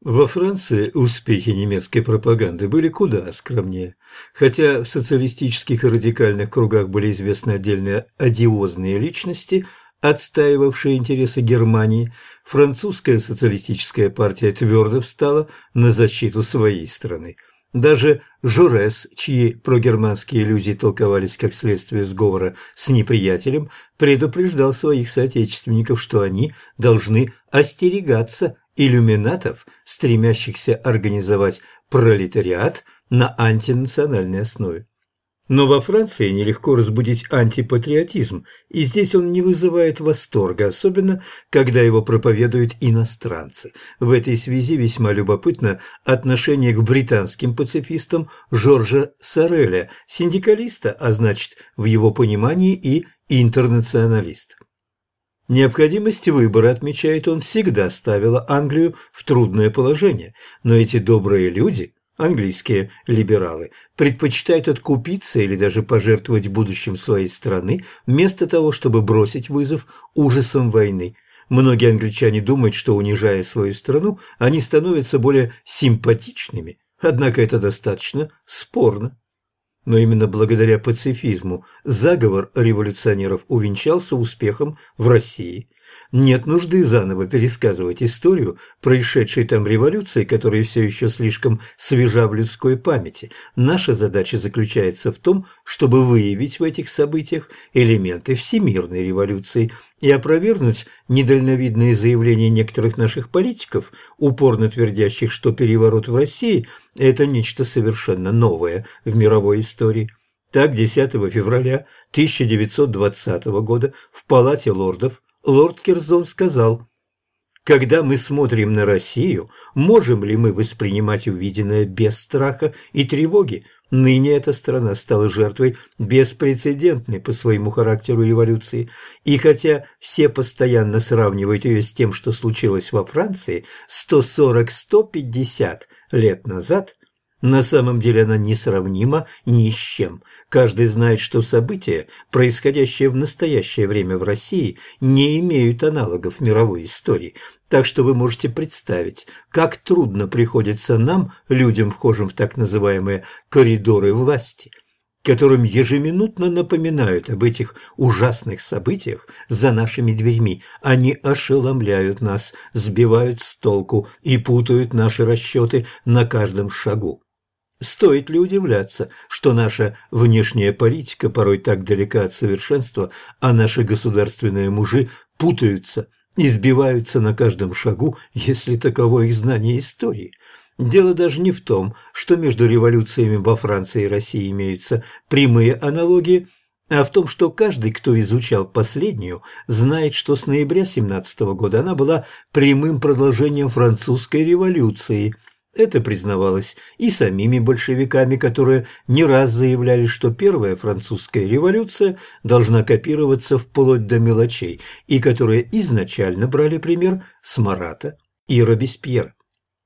Во Франции успехи немецкой пропаганды были куда скромнее. Хотя в социалистических и радикальных кругах были известны отдельные одиозные личности, отстаивавшие интересы Германии, французская социалистическая партия твердо встала на защиту своей страны. Даже Жорес, чьи прогерманские иллюзии толковались как следствие сговора с неприятелем, предупреждал своих соотечественников, что они должны остерегаться иллюминатов, стремящихся организовать пролетариат на антинациональной основе. Но во Франции нелегко разбудить антипатриотизм, и здесь он не вызывает восторга, особенно когда его проповедуют иностранцы. В этой связи весьма любопытно отношение к британским пацифистам Жоржа Сорреля, синдикалиста, а значит, в его понимании и интернационалиста. Необходимость выбора, отмечает он, всегда ставила Англию в трудное положение, но эти добрые люди, английские либералы, предпочитают откупиться или даже пожертвовать будущим своей страны, вместо того, чтобы бросить вызов ужасам войны. Многие англичане думают, что, унижая свою страну, они становятся более симпатичными, однако это достаточно спорно. Но именно благодаря пацифизму заговор революционеров увенчался успехом в России. Нет нужды заново пересказывать историю происшедшей там революции, которая все еще слишком свежа в людской памяти. Наша задача заключается в том, чтобы выявить в этих событиях элементы всемирной революции и опровергнуть недальновидные заявления некоторых наших политиков, упорно твердящих, что переворот в России – это нечто совершенно новое в мировой истории. Так, 10 февраля 1920 года в Палате лордов лорд Керзон сказал: «Когда мы смотрим на Россию, можем ли мы воспринимать увиденное без страха и тревоги? Ныне эта страна стала жертвой беспрецедентной по своему характеру революции, и хотя все постоянно сравнивают ее с тем, что случилось во Франции 140–150 лет назад, на самом деле она несравнима ни с чем. Каждый знает, что события, происходящие в настоящее время в России, не имеют аналогов в мировой истории. Так что вы можете представить, как трудно приходится нам, людям, вхожим в так называемые «коридоры власти», которым ежеминутно напоминают об этих ужасных событиях за нашими дверьми. Они ошеломляют нас, сбивают с толку и путают наши расчеты на каждом шагу. Стоит ли удивляться, что наша внешняя политика порой так далека от совершенства, а наши государственные мужи путаются и сбиваются на каждом шагу, если таково их знание истории? Дело даже не в том, что между революциями во Франции и России имеются прямые аналогии, а в том, что каждый, кто изучал последнюю, знает, что с ноября 17 года она была прямым продолжением французской революции. Это признавалось и самими большевиками, которые не раз заявляли, что первая французская революция должна копироваться вплоть до мелочей, и которые изначально брали пример с Марата и Робеспьера.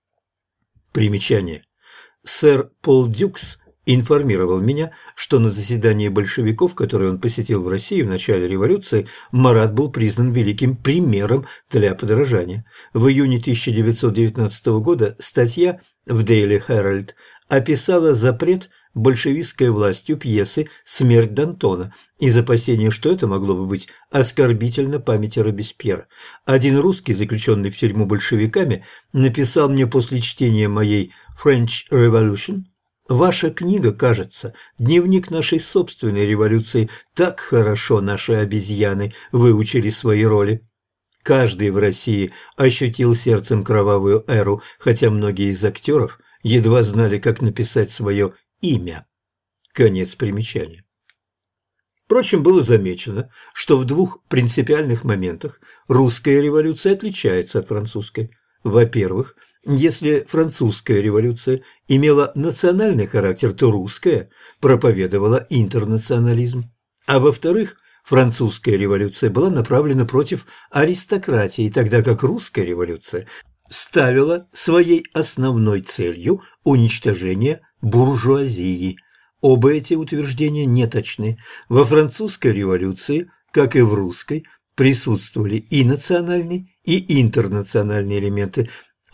Примечание. Сэр Пол Дюкс информировал меня, что на заседании большевиков, которое он посетил в России в начале революции, Марат был признан великим примером для подражания. В июне 1919 года статья в Daily Herald описала запрет большевистской властью пьесы «Смерть Д'Антона» из опасения, что это могло бы быть оскорбительно памяти Робеспьера. Один русский, заключенный в тюрьму большевиками, написал мне после чтения моей «French Revolution»: «Ваша книга, кажется, дневник нашей собственной революции. Так хорошо наши обезьяны выучили свои роли». Каждый в России ощутил сердцем кровавую эру, хотя многие из актеров едва знали, как написать свое имя. Конец примечания. Впрочем, было замечено, что в двух принципиальных моментах русская революция отличается от французской. Во-первых, если французская революция имела национальный характер, то русская проповедовала интернационализм. А во-вторых, французская революция была направлена против аристократии, тогда как русская революция ставила своей основной целью уничтожение буржуазии. Оба эти утверждения неточны. Во французской революции, как и в русской, присутствовали и национальные, и интернациональные элементы.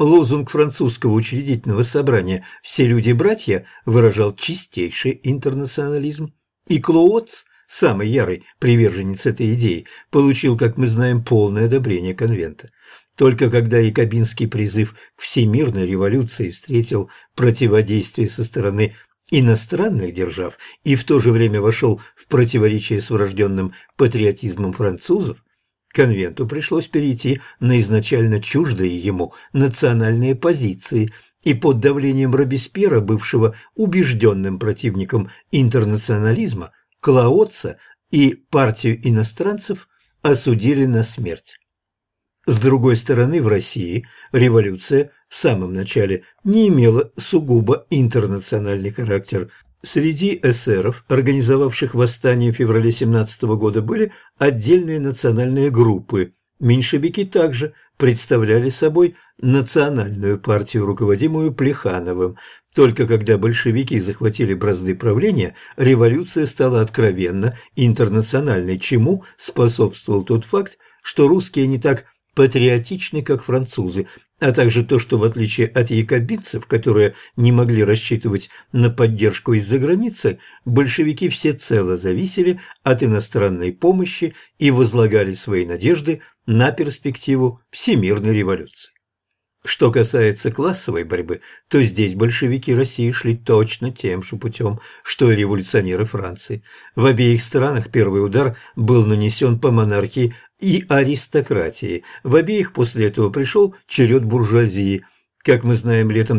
Лозунг французского учредительного собрания «Все люди-братья» выражал чистейший интернационализм, и Клоотс, самый ярый приверженец этой идеи, получил, как мы знаем, полное одобрение конвента. Только когда якобинский призыв к всемирной революции встретил противодействие со стороны иностранных держав и в то же время вошел в противоречие с врожденным патриотизмом французов, конвенту пришлось перейти на изначально чуждые ему национальные позиции, и под давлением Робеспьера, бывшего убежденным противником интернационализма, Клоотса и партию иностранцев осудили на смерть. С другой стороны, в России революция в самом начале не имела сугубо интернациональный характер. Среди эсеров, организовавших восстание в феврале 17 года, были отдельные национальные группы. Меньшевики также представляли собой национальную партию, руководимую Плехановым. Только когда большевики захватили бразды правления, революция стала откровенно интернациональной, чему способствовал тот факт, что русские не так патриотичны, как французы, а также то, что в отличие от якобинцев, которые не могли рассчитывать на поддержку из-за границы, большевики всецело зависели от иностранной помощи и возлагали свои надежды на перспективу всемирной революции. Что касается классовой борьбы, то здесь большевики России шли точно тем же путем, что и революционеры Франции. В обеих странах первый удар был нанесен по монархии и аристократии. В обеих после этого пришел черед буржуазии. Как мы знаем, летом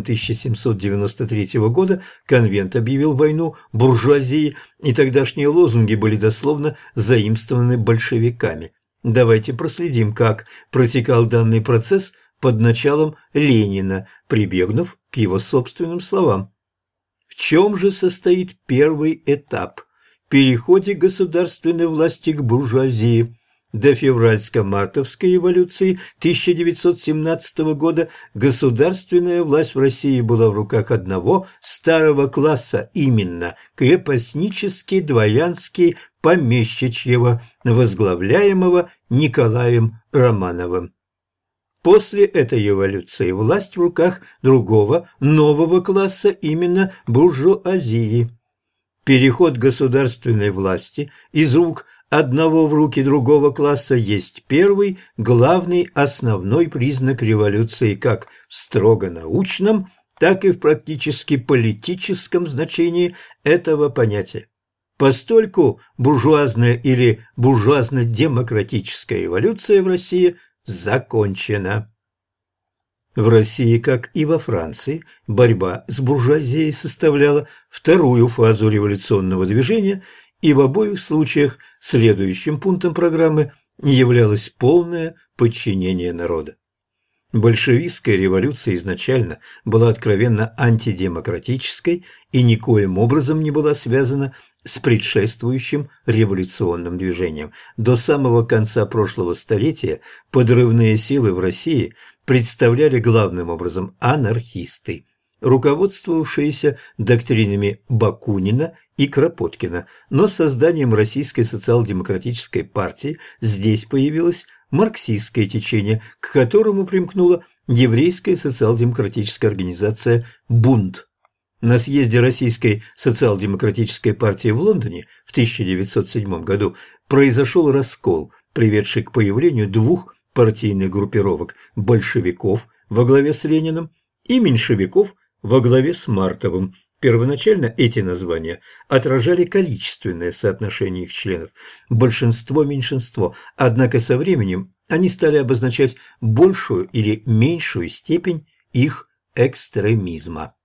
1793 года конвент объявил войну буржуазии, и тогдашние лозунги были дословно заимствованы большевиками. Давайте проследим, как протекал данный процесс под началом Ленина, прибегнув к его собственным словам. В чем же состоит первый этап? В переходе государственной власти к буржуазии. До февральско-мартовской революции 1917 года государственная власть в России была в руках одного старого класса, именно крепостнически дворянски помещичьего, возглавляемого Николаем Романовым. После этой революции власть в руках другого, нового класса, именно буржуазии. Переход государственной власти из рук одного в руки другого класса есть первый, главный, основной признак революции как в строго научном, так и в практически политическом значении этого понятия. Постольку буржуазная или буржуазно-демократическая революция в России закончена. В России, как и во Франции, борьба с буржуазией составляла вторую фазу революционного движения, и в обоих случаях следующим пунктом программы являлось полное подчинение народа. Большевистская революция изначально была откровенно антидемократической и никоим образом не была связана с предшествующим революционным движением. До самого конца прошлого столетия подрывные силы в России представляли главным образом анархисты, руководствовавшиеся доктринами Бакунина и Кропоткина, но с созданием Российской социал-демократической партии здесь появилось марксистское течение, к которому примкнула еврейская социал-демократическая организация «Бунт». На съезде Российской социал-демократической партии в Лондоне в 1907 году произошел раскол, приведший к появлению двух партийных группировок – большевиков во главе с Лениным и меньшевиков во главе с Мартовым. Первоначально эти названия отражали количественное соотношение их членов – большинство-меньшинство, однако со временем они стали обозначать большую или меньшую степень их экстремизма.